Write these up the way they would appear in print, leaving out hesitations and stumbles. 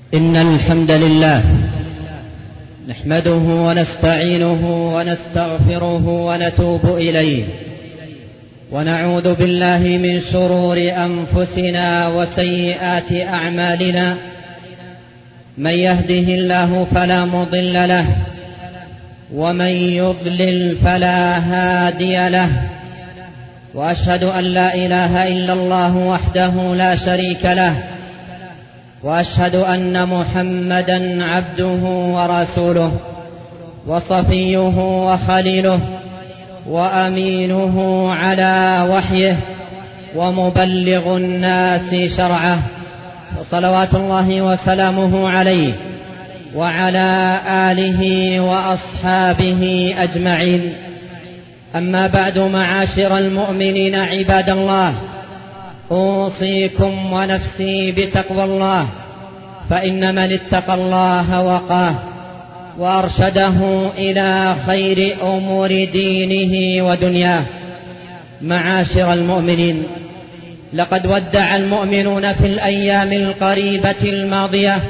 إن الحمد لله نحمده ونستعينه ونستغفره ونتوب إليه، ونعوذ بالله من شرور أنفسنا وسيئات أعمالنا. من يهده الله فلا مضل له، ومن يضلل فلا هادي له، وأشهد أن لا إله إلا الله وحده لا شريك له، وأشهد أن محمدا عبده ورسوله وصفيه وخليله وأمينه على وحيه ومبلغ الناس شرعه، وصلوات الله وسلامه عليه وعلى آله وأصحابه أجمعين. أما بعد، معاشر المؤمنين عباد الله، أوصيكم ونفسي بتقوى الله، فإن من اتقى الله وقاه وأرشده إلى خير أمور دينه ودنياه. معاشر المؤمنين، لقد ودع المؤمنون في الأيام القريبة الماضية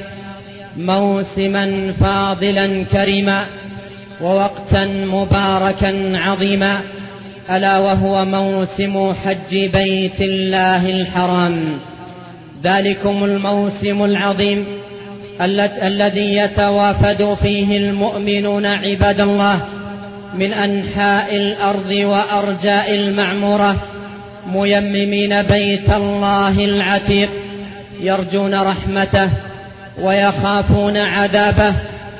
موسما فاضلا كريما ووقتا مباركا عظيما، ألا وهو موسم حج بيت الله الحرام. ذلكم الموسم العظيم الذي يتوافد فيه المؤمنون عباد الله من أنحاء الأرض وأرجاء المعمورة، ميممين بيت الله العتيق، يرجون رحمته ويخافون عذابه،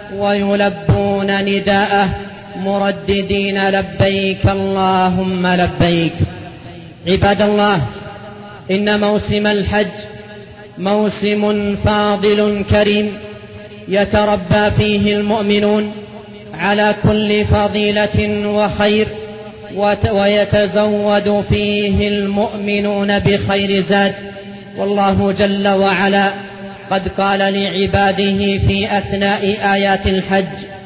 ويلبون نداءه، مرددين لبيك اللهم لبيك. عباد الله، إن موسم الحج موسم فاضل كريم يتربى فيه المؤمنون على كل فضيلة وخير، ويتزود فيه المؤمنون بخير زاد. والله جل وعلا قد قال لعباده في أثناء آيات الحج: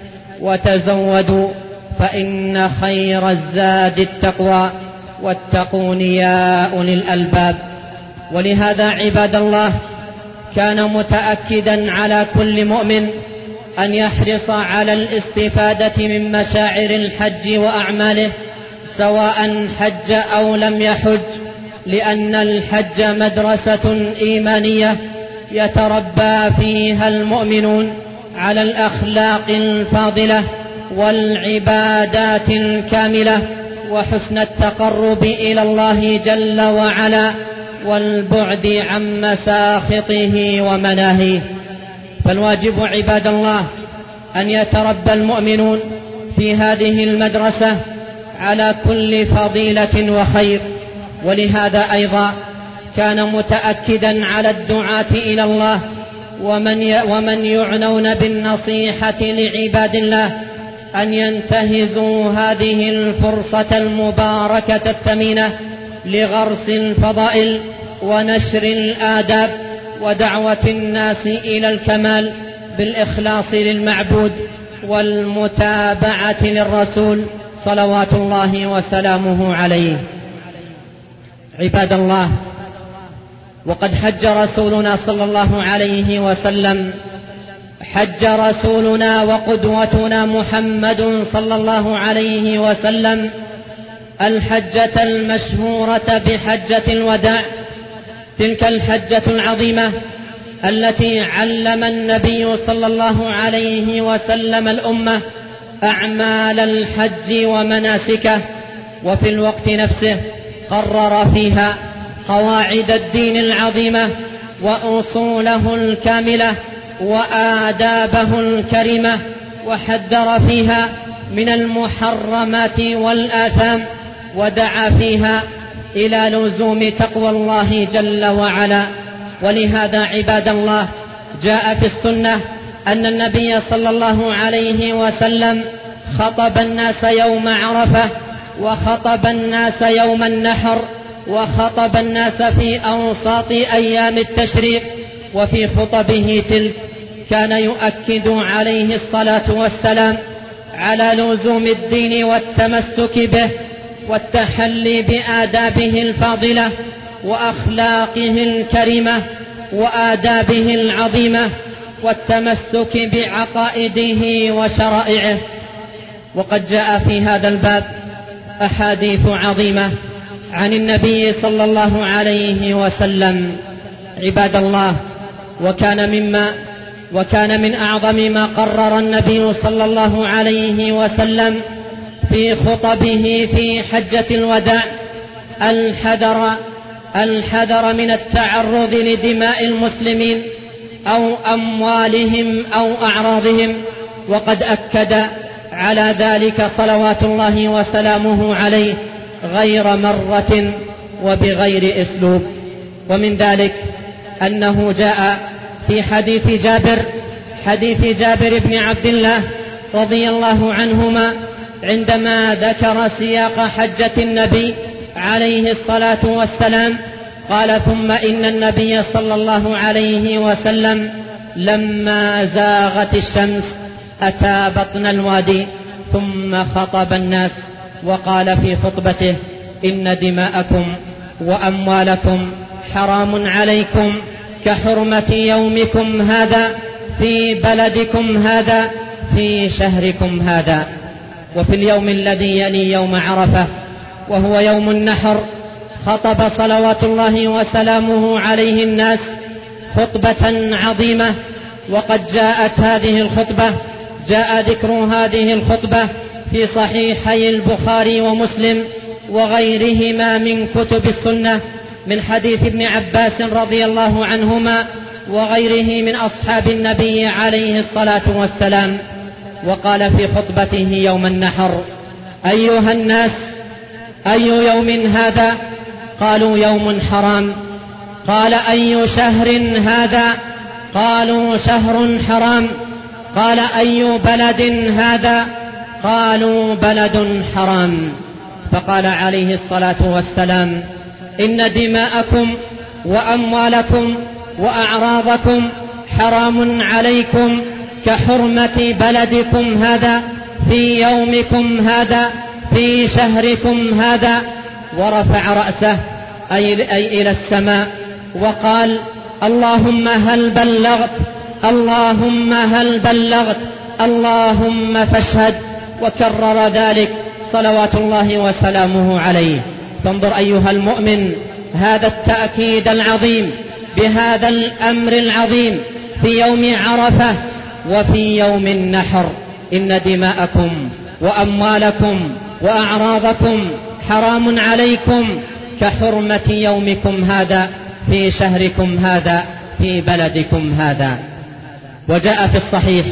وتزودوا فإن خير الزاد التقوى واتقون يا أولي الألباب. ولهذا عباد الله، كان متأكدا على كل مؤمن أن يحرص على الاستفادة من مشاعر الحج وأعماله، سواء حج أو لم يحج، لأن الحج مدرسة إيمانية يتربى فيها المؤمنون على الأخلاق الفاضلة والعبادات الكاملة وحسن التقرب إلى الله جل وعلا والبعد عن مساخطه ومناهيه. فالواجب عباد الله أن يتربى المؤمنون في هذه المدرسة على كل فضيلة وخير. ولهذا أيضا كان متأكدا على الدعاة إلى الله ومن يعنون بالنصيحة لعباد الله أن ينتهزوا هذه الفرصة المباركة الثمينة لغرس الفضائل ونشر الآداب ودعوة الناس إلى الكمال بالإخلاص للمعبود والمتابعة للرسول صلوات الله وسلامه عليه. عباد الله، وقد حج رسولنا صلى الله عليه وسلم، حج رسولنا وقدوتنا محمد صلى الله عليه وسلم الحجة المشهورة بحجة الوداع، تلك الحجة العظيمة التي علم النبي صلى الله عليه وسلم الأمة أعمال الحج ومناسكه، وفي الوقت نفسه قرر فيها قواعد الدين العظيمة وأصوله الكاملة وآدابه الكريمة، وحذر فيها من المحرمات والآثام، ودعا فيها إلى لزوم تقوى الله جل وعلا. ولهذا عباد الله، جاء في السنة أن النبي صلى الله عليه وسلم خطب الناس يوم عرفة، وخطب الناس يوم النحر، وخطب الناس في أوساط أيام التشريق. وفي خطبه تلك كان يؤكد عليه الصلاة والسلام على لزوم الدين والتمسك به والتحلي بآدابه الفاضلة وأخلاقه الكريمة وآدابه العظيمة، والتمسك بعقائده وشرائعه. وقد جاء في هذا الباب أحاديث عظيمة عن النبي صلى الله عليه وسلم. عباد الله، وكان من أعظم ما قرر النبي صلى الله عليه وسلم في خطبه في حجة الوداع الحذر من التعرض لدماء المسلمين أو أموالهم أو أعراضهم، وقد أكد على ذلك صلوات الله وسلامه عليه غير مرة وبغير أسلوب. ومن ذلك أنه جاء في حديث جابر بن عبد الله رضي الله عنهما عندما ذكر سياق حجة النبي عليه الصلاة والسلام قال: ثم إن النبي صلى الله عليه وسلم لما زاغت الشمس أتى بطن الوادي ثم خطب الناس وقال في خطبته: إن دماءكم وأموالكم حرام عليكم كحرمة يومكم هذا في بلدكم هذا في شهركم هذا. وفي اليوم الذي يلي يوم عرفة وهو يوم النحر خطب صلوات الله وسلامه عليه الناس خطبة عظيمة. وقد جاء ذكر هذه الخطبة في صحيحي البخاري ومسلم وغيرهما من كتب السنة من حديث ابن عباس رضي الله عنهما وغيره من أصحاب النبي عليه الصلاة والسلام. وقال في خطبته يوم النحر: أيها الناس، أي يوم هذا؟ قالوا: يوم حرام. قال: أي شهر هذا؟ قالوا: شهر حرام. قال: أي بلد هذا؟ قالوا: بلد حرام. فقال عليه الصلاة والسلام: إن دماءكم وأموالكم وأعراضكم حرام عليكم كحرمة بلدكم هذا في يومكم هذا في شهركم هذا. ورفع رأسه أي إلى السماء وقال: اللهم هل بلغت؟ اللهم هل بلغت؟ اللهم فاشهد. وكرر ذلك صلوات الله وسلامه عليه. فانظر أيها المؤمن هذا التأكيد العظيم بهذا الأمر العظيم في يوم عرفة وفي يوم النحر: إن دماءكم وأموالكم وأعراضكم حرام عليكم كحرمة يومكم هذا في شهركم هذا في بلدكم هذا. وجاء في الصحيح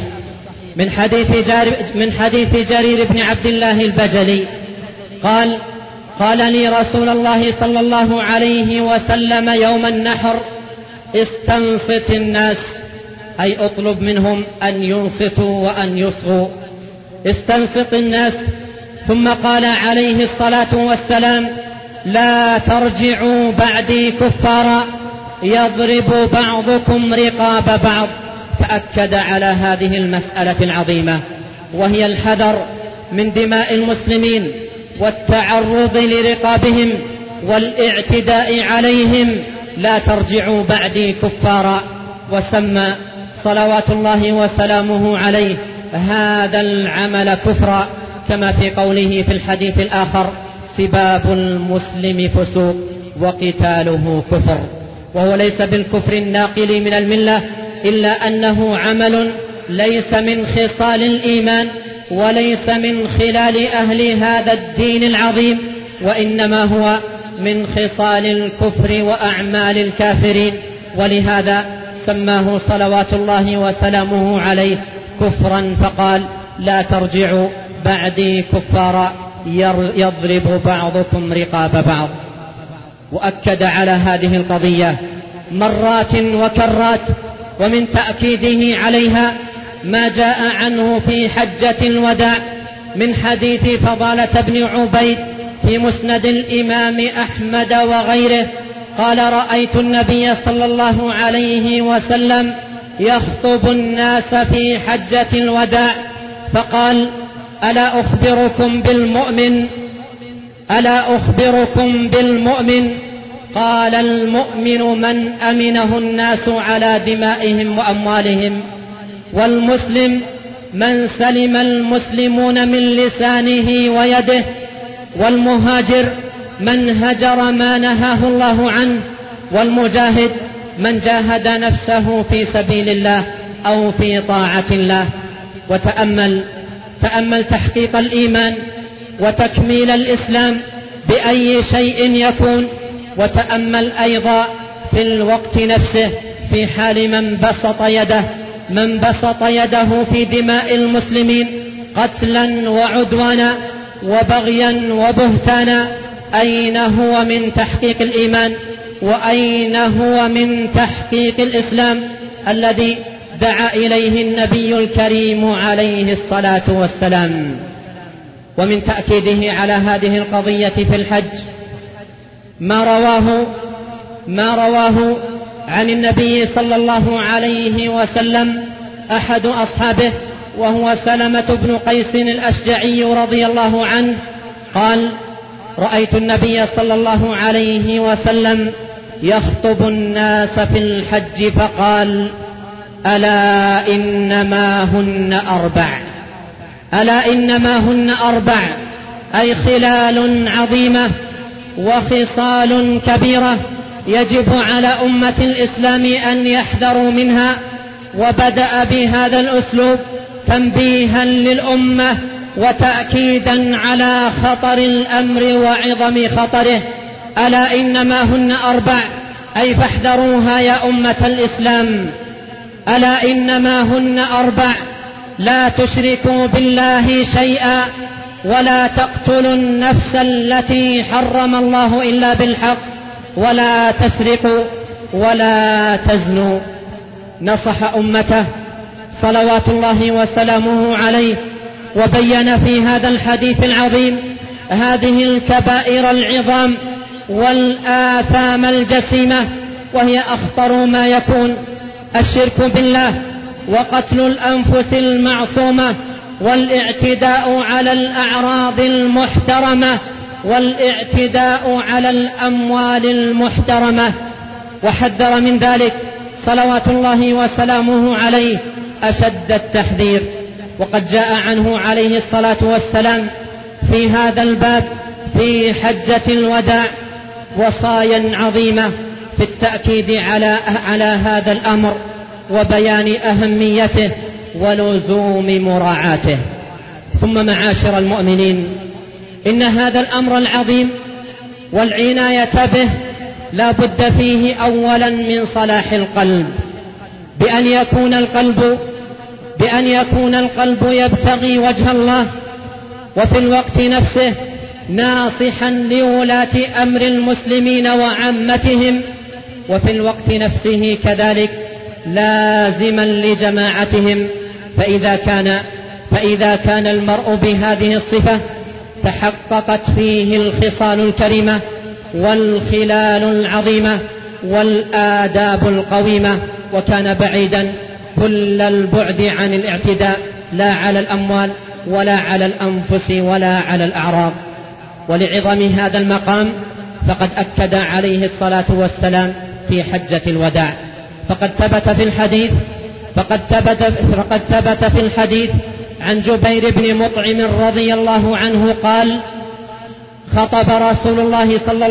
من حديث جرير بن عبد الله البجلي قال لي رسول الله صلى الله عليه وسلم يوم النحر: استنصت الناس، أي اطلب منهم أن ينصتوا وأن يصغوا. استنصت الناس. ثم قال عليه الصلاة والسلام: لا ترجعوا بعدي كفارا يضرب بعضكم رقاب بعض. فأكد على هذه المسألة العظيمة، وهي الحذر من دماء المسلمين والتعرض لرقابهم والاعتداء عليهم. لا ترجعوا بعدي كفارا. وسمى صلوات الله وسلامه عليه هذا العمل كفرا، كما في قوله في الحديث الآخر: سباب المسلم فسوق وقتاله كفر. وهو ليس بالكفر الناقل من الملة، إلا أنه عمل ليس من خصال الإيمان وليس من خلال أهل هذا الدين العظيم، وإنما هو من خصال الكفر وأعمال الكافرين. ولهذا سماه صلوات الله وسلامه عليه كفرا، فقال: لا ترجعوا بعدي كفارا يضرب بعضكم رقاب بعض. وأكد على هذه القضية مرات وكرات. ومن تأكيده عليها ما جاء عنه في حجة الوداع من حديث فضالة بن عبيد في مسند الإمام أحمد وغيره قال: رأيت النبي صلى الله عليه وسلم يخطب الناس في حجة الوداع فقال: ألا أخبركم بالمؤمن؟ قال: المؤمن من أمنه الناس على دمائهم وأموالهم والمسلم من سلم المسلمون من لسانه ويده، والمهاجر من هجر ما نهاه الله عنه، والمجاهد من جاهد نفسه في سبيل الله أو في طاعة الله. تأمل تحقيق الإيمان وتكميل الإسلام بأي شيء يكون، وتأمل أيضا في الوقت نفسه في حال من بسط يده في دماء المسلمين قتلا وعدوانا وبغيا وبهتانا. أين هو من تحقيق الإيمان؟ وأين هو من تحقيق الإسلام الذي دعا إليه النبي الكريم عليه الصلاة والسلام؟ ومن تأكيده على هذه القضية في الحج ما رواه عن النبي صلى الله عليه وسلم أحد أصحابه، وهو سلمة بن قيس الأشجعي رضي الله عنه، قال: رأيت النبي صلى الله عليه وسلم يخطب الناس في الحج فقال: ألا إنما هن أربع، أي خلال عظيمة وخصال كبيرة يجب على أمة الإسلام أن يحذروا منها. وبدأ بهذا الأسلوب تنبيها للأمة وتأكيدا على خطر الأمر وعظم خطره. ألا إنما هن أربع، أي فاحذروها يا أمة الإسلام. ألا إنما هن أربع: لا تشركوا بالله شيئا، ولا تقتلوا النفس التي حرم الله إلا بالحق، ولا تسرقوا، ولا تزنوا. نصح أمته صلوات الله وسلامه عليه، وبين في هذا الحديث العظيم هذه الكبائر العظام والآثام الجسيمة، وهي أخطر ما يكون: الشرك بالله، وقتل الأنفس المعصومة، والاعتداء على الأعراض المحترمة، والاعتداء على الأموال المحترمة. وحذر من ذلك صلوات الله وسلامه عليه أشد التحذير. وقد جاء عنه عليه الصلاة والسلام في هذا الباب في حجة الوداع وصايا عظيمة في التأكيد على هذا الأمر وبيان أهميته ولزوم مراعاته. ثم معاشر المؤمنين، إن هذا الأمر العظيم والعناية به لا بد فيه أولا من صلاح القلب، بأن يكون القلب يبتغي وجه الله، وفي الوقت نفسه ناصحا لولاة أمر المسلمين وعامتهم، وفي الوقت نفسه كذلك لازما لجماعتهم. فإذا كان المرء بهذه الصفة تحققت فيه الخصال الكريمة والخلال العظيمة والآداب القويمة، وكان بعيدا كل البعد عن الاعتداء، لا على الأموال ولا على الأنفس ولا على الأعراض. ولعظم هذا المقام فقد أكد عليه الصلاة والسلام في حجة الوداع، فقد ثبت في الحديث عن جبير بن مطعم رضي الله عنه قال: خطب رسول الله صلى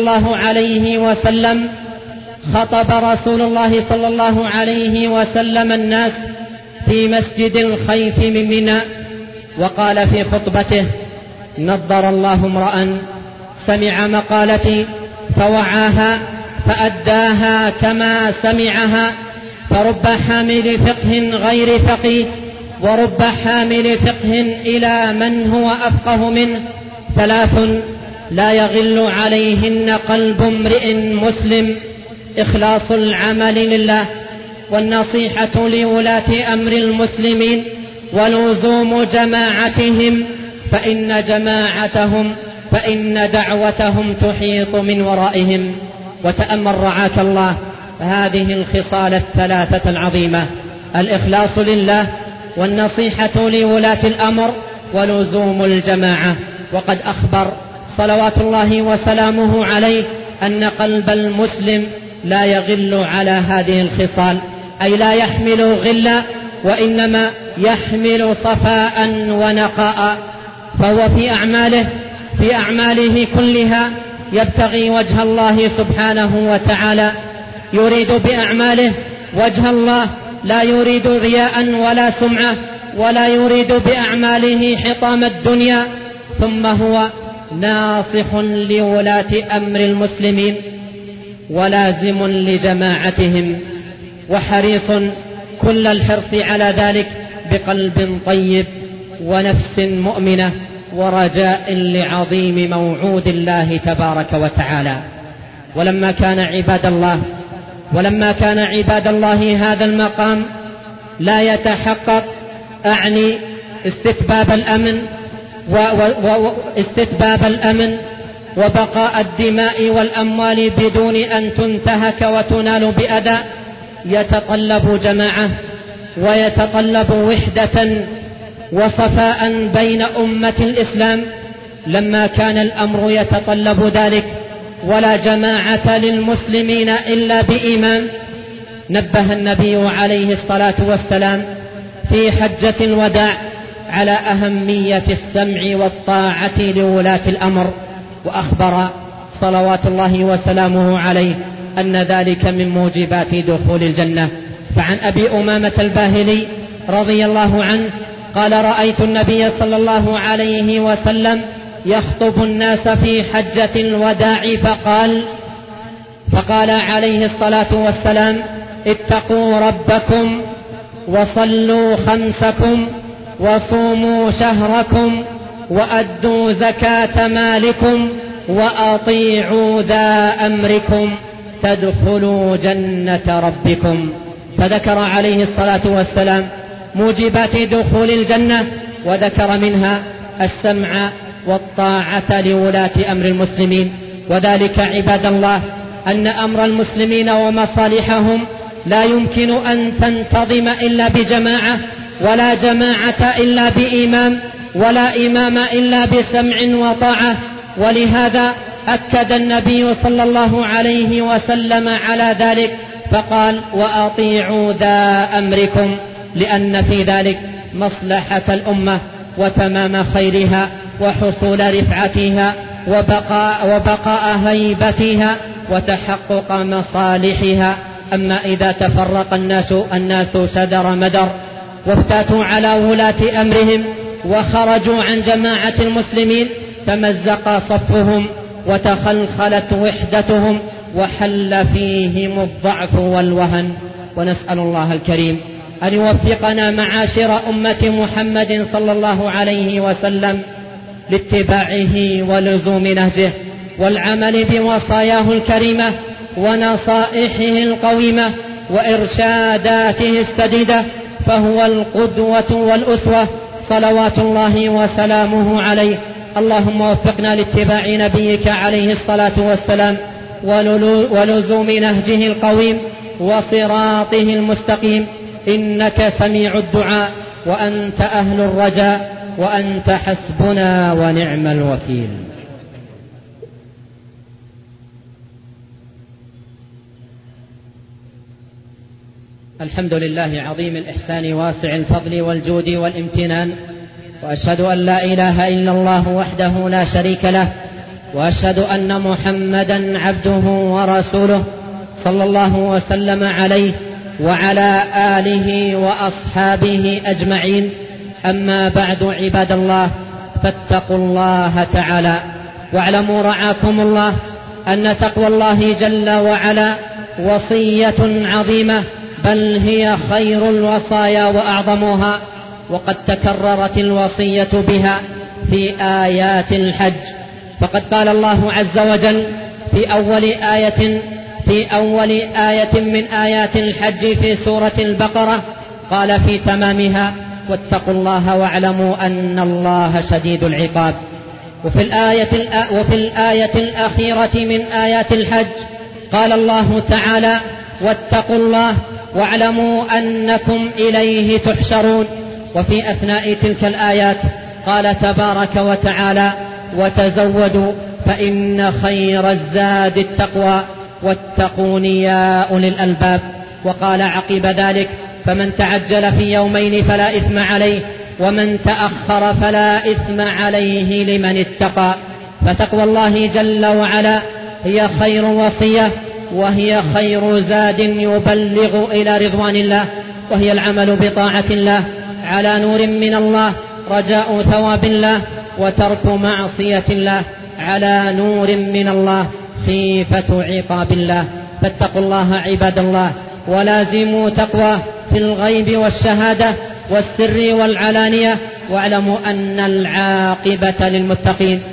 الله عليه وسلم الناس في مسجد الخيف من منى، وقال في خطبته: نضر الله امرأ سمع مقالتي فوعاها فأداها كما سمعها، فرب حامل فقه غير فقيه، ورب حامل فقه إلى من هو أفقه منه. 3 لا يغل عليهن قلب امرئ مسلم: إخلاص العمل لله، والنصيحة لولاة أمر المسلمين، ولزوم جماعتهم، فإن دعوتهم تحيط من ورائهم. وتأمل رعاك الله هذه الخصال الثلاثة العظيمة: الإخلاص لله، والنصيحة لولاة الأمر، ولزوم الجماعة. وقد أخبر صلوات الله وسلامه عليه أن قلب المسلم لا يغل على هذه الخصال، أي لا يحمل غلا وإنما يحمل صفاء ونقاء، فهو في أعماله كلها يبتغي وجه الله سبحانه وتعالى، يريد بأعماله وجه الله، لا يريد رياء ولا سمعة، ولا يريد بأعماله حطام الدنيا. ثم هو ناصح لولاة أمر المسلمين ولازم لجماعتهم، وحريص كل الحرص على ذلك بقلب طيب ونفس مؤمنة ورجاء لعظيم موعود الله تبارك وتعالى. ولما كان عباد الله هذا المقام لا يتحقق، أعني استتباب الأمن وبقاء الدماء والأموال بدون أن تنتهك وتنال بأذى، يتطلب جماعة ويتطلب وحدة وصفاء بين أمة الإسلام. لما كان الأمر يتطلب ذلك ولا جماعة للمسلمين إلا بإيمان، نبه النبي عليه الصلاة والسلام في حجة الوداع على أهمية السمع والطاعة لولاة الأمر، وأخبر صلوات الله وسلامه عليه أن ذلك من موجبات دخول الجنة. فعن أبي أمامة الباهلي رضي الله عنه قال: رأيت النبي صلى الله عليه وسلم يخطب الناس في حجة الوداع فقال عليه الصلاة والسلام: اتقوا ربكم وصلوا خمسكم وصوموا شهركم وأدوا زكاة مالكم وأطيعوا ذا أمركم تدخلوا جنة ربكم. فذكر عليه الصلاة والسلام موجبات دخول الجنة، وذكر منها السمع والطاعة لولاة أمر المسلمين. وذلك عباد الله أن أمر المسلمين ومصالحهم لا يمكن أن تنتظم إلا بجماعة، ولا جماعة إلا بإمام، ولا إمام إلا بسمع وطاعة. ولهذا أكد النبي صلى الله عليه وسلم على ذلك فقال: وأطيعوا ذا أمركم، لأن في ذلك مصلحة الأمة وتمام خيرها وحصول رفعتها وبقاء هيبتها وتحقق مصالحها. أما إذا تفرق الناس شدر مدر وافتاتوا على ولاة أمرهم وخرجوا عن جماعة المسلمين، تمزق صفهم وتخلخلت وحدتهم وحل فيهم الضعف والوهن. ونسأل الله الكريم أن يوفقنا معاشر أمة محمد صلى الله عليه وسلم لاتباعه ولزوم نهجه والعمل بوصاياه الكريمة ونصائحه القويمة وإرشاداته السديدة، فهو القدوة والأسوة صلوات الله وسلامه عليه. اللهم وفقنا لاتباع نبيك عليه الصلاة والسلام ولزوم نهجه القويم وصراطه المستقيم، إنك سميع الدعاء وأنت أهل الرجاء وأنت حسبنا ونعم الوكيل. الحمد لله عظيم الإحسان واسع الفضل والجود والامتنان، وأشهد أن لا إله إلا الله وحده لا شريك له، وأشهد أن محمدا عبده ورسوله صلى الله وسلم عليه وعلى آله وأصحابه أجمعين. أما بعد عباد الله، فاتقوا الله تعالى، واعلموا رعاكم الله أن تقوى الله جل وعلا وصية عظيمة، بل هي خير الوصايا وأعظمها، وقد تكررت الوصية بها في آيات الحج. فقد قال الله عز وجل في أول آية من آيات الحج في سورة البقرة، قال في تمامها: واتقوا الله واعلموا أن الله شديد العقاب. وفي الآية الأخيرة من آيات الحج قال الله تعالى: واتقوا الله واعلموا أنكم إليه تحشرون. وفي أثناء تلك الآيات قال تبارك وتعالى: وتزودوا فإن خير الزاد التقوى واتقون يا أولي الألباب. وقال عقب ذلك: فمن تعجل في يومين فلا إثم عليه، ومن تأخر فلا إثم عليه لمن اتقى. فتقوى الله جل وعلا هي خير وصية، وهي خير زاد يبلغ إلى رضوان الله، وهي العمل بطاعة الله على نور من الله، رجاء ثواب الله، وترك معصية الله على نور من الله، خيفة عقاب الله. فاتقوا الله عباد الله، ولازموا تقوى في الغيب والشهادة والسر والعلانية، واعلموا أن العاقبة للمتقين.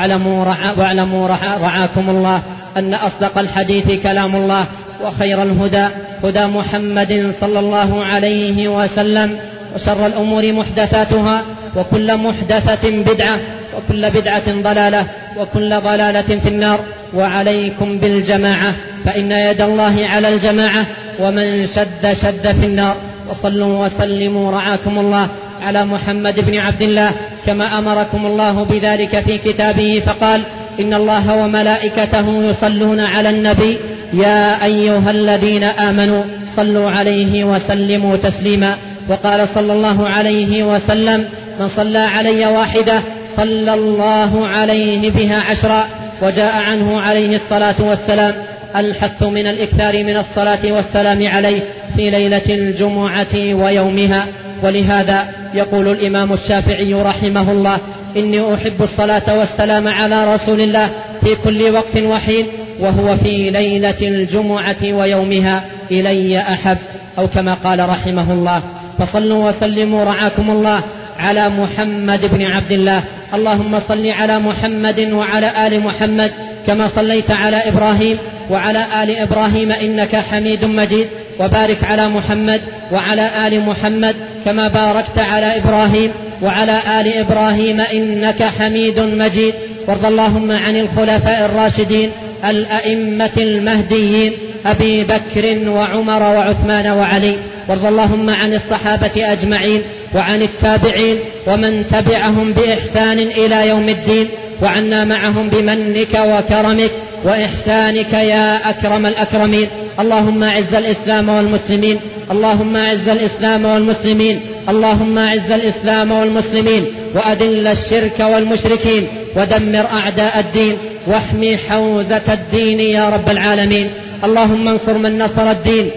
واعلموا رعاكم الله أن أصدق الحديث كلام الله، وخير الهدى هدى محمد صلى الله عليه وسلم، وشر الأمور محدثاتها، وكل محدثة بدعة، وكل بدعة ضلالة، وكل ضلالة في النار. وعليكم بالجماعة، فإن يد الله على الجماعة، ومن شد في النار. وصلوا وسلموا رعاكم الله على محمد بن عبد الله كما أمركم الله بذلك في كتابه، فقال: إن الله وملائكته يصلون على النبي يا أيها الذين آمنوا صلوا عليه وسلموا تسليما. وقال صلى الله عليه وسلم: من صلى علي واحدة صلى الله عليه بها 10. وجاء عنه عليه الصلاة والسلام الحث من الإكثار من الصلاة والسلام عليه في ليلة الجمعة ويومها. ولهذا يقول الإمام الشافعي رحمه الله: إني أحب الصلاة والسلام على رسول الله في كل وقت وحين، وهو في ليلة الجمعة ويومها إلي أحب، أو كما قال رحمه الله. فصلوا وسلموا رعاكم الله على محمد بن عبد الله. اللهم صل على محمد وعلى آل محمد كما صليت على إبراهيم وعلى آل إبراهيم إنك حميد مجيد، وبارك على محمد وعلى آل محمد كما باركت على إبراهيم وعلى آل إبراهيم إنك حميد مجيد. وارض اللهم عن الخلفاء الراشدين الأئمة المهديين أبي بكر وعمر وعثمان وعلي. وارض اللهم عن الصحابة أجمعين وعن التابعين ومن تبعهم بإحسان إلى يوم الدين، وعنا معهم بمنك وكرمك وإحسانك يا أكرم الأكرمين. اللهم أعز الإسلام والمسلمين، اللهم أعز الإسلام والمسلمين، اللهم أعز الإسلام والمسلمين، وأذل الشرك والمشركين، ودمر أعداء الدين، واحمي حوزة الدين يا رب العالمين. اللهم انصر من نصر الدين،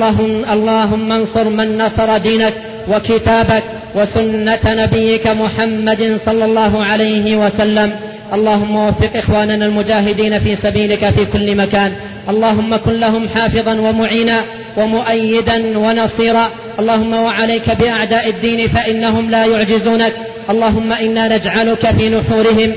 اللهم انصر من نصر دينك وكتابك وسنة نبيك محمد صلى الله عليه وسلم. اللهم وفق إخواننا المجاهدين في سبيلك في كل مكان، اللهم كن لهم حافظا ومعينا ومؤيدا ونصيرا. اللهم وعليك بأعداء الدين فإنهم لا يعجزونك. اللهم إنا نجعلك في نحورهم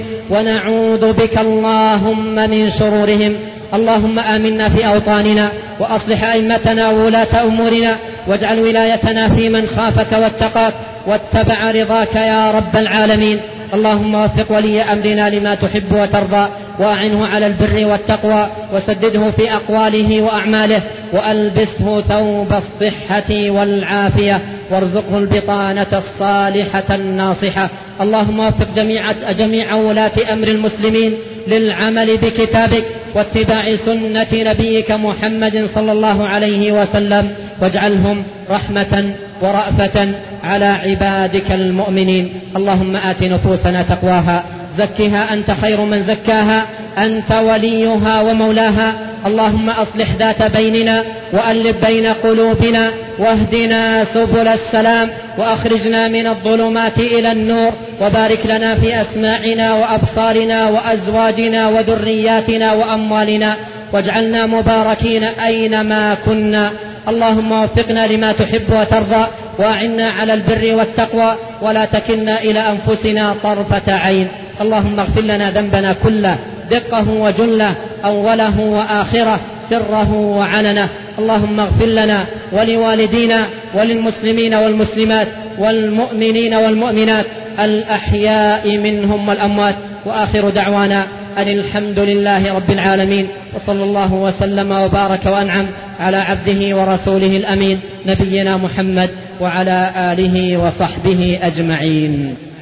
ونعوذ بك اللهم من شرورهم. اللهم آمنا في أوطاننا، وأصلح أئمتنا وولاة أمورنا، واجعل ولايتنا في من خافك واتقاك واتبع رضاك يا رب العالمين. اللهم وفق ولي أمرنا لما تحب وترضى، وأعنه على البر والتقوى، وسدده في أقواله وأعماله، وألبسه ثوب الصحة والعافية، وارزقه البطانة الصالحة الناصحة. اللهم وفق جميع ولاة أمر المسلمين للعمل بكتابك واتباع سنة نبيك محمد صلى الله عليه وسلم، واجعلهم رحمة ورأفة على عبادك المؤمنين. اللهم آت نفوسنا تقواها، زكها أنت خير من زكاها، أنت وليها ومولاها. اللهم أصلح ذات بيننا، وألف بين قلوبنا، واهدنا سبل السلام، وأخرجنا من الظلمات إلى النور، وبارك لنا في أسماعنا وأبصارنا وأزواجنا وذرياتنا وأموالنا، واجعلنا مباركين أينما كنا. اللهم وفقنا لما تحب وترضى، وأعنا على البر والتقوى، ولا تكلنا إلى أنفسنا طرفة عين. اللهم اغفر لنا ذنبنا كله، دقه وجله، أوله وآخره، سره وعلنه. اللهم اغفر لنا ولوالدينا وللمسلمين والمسلمات والمؤمنين والمؤمنات الأحياء منهم والأموات. وآخر دعوانا أن الحمد لله رب العالمين، وصلى الله وسلم وبارك وأنعم على عبده ورسوله الأمين نبينا محمد وعلى آله وصحبه أجمعين.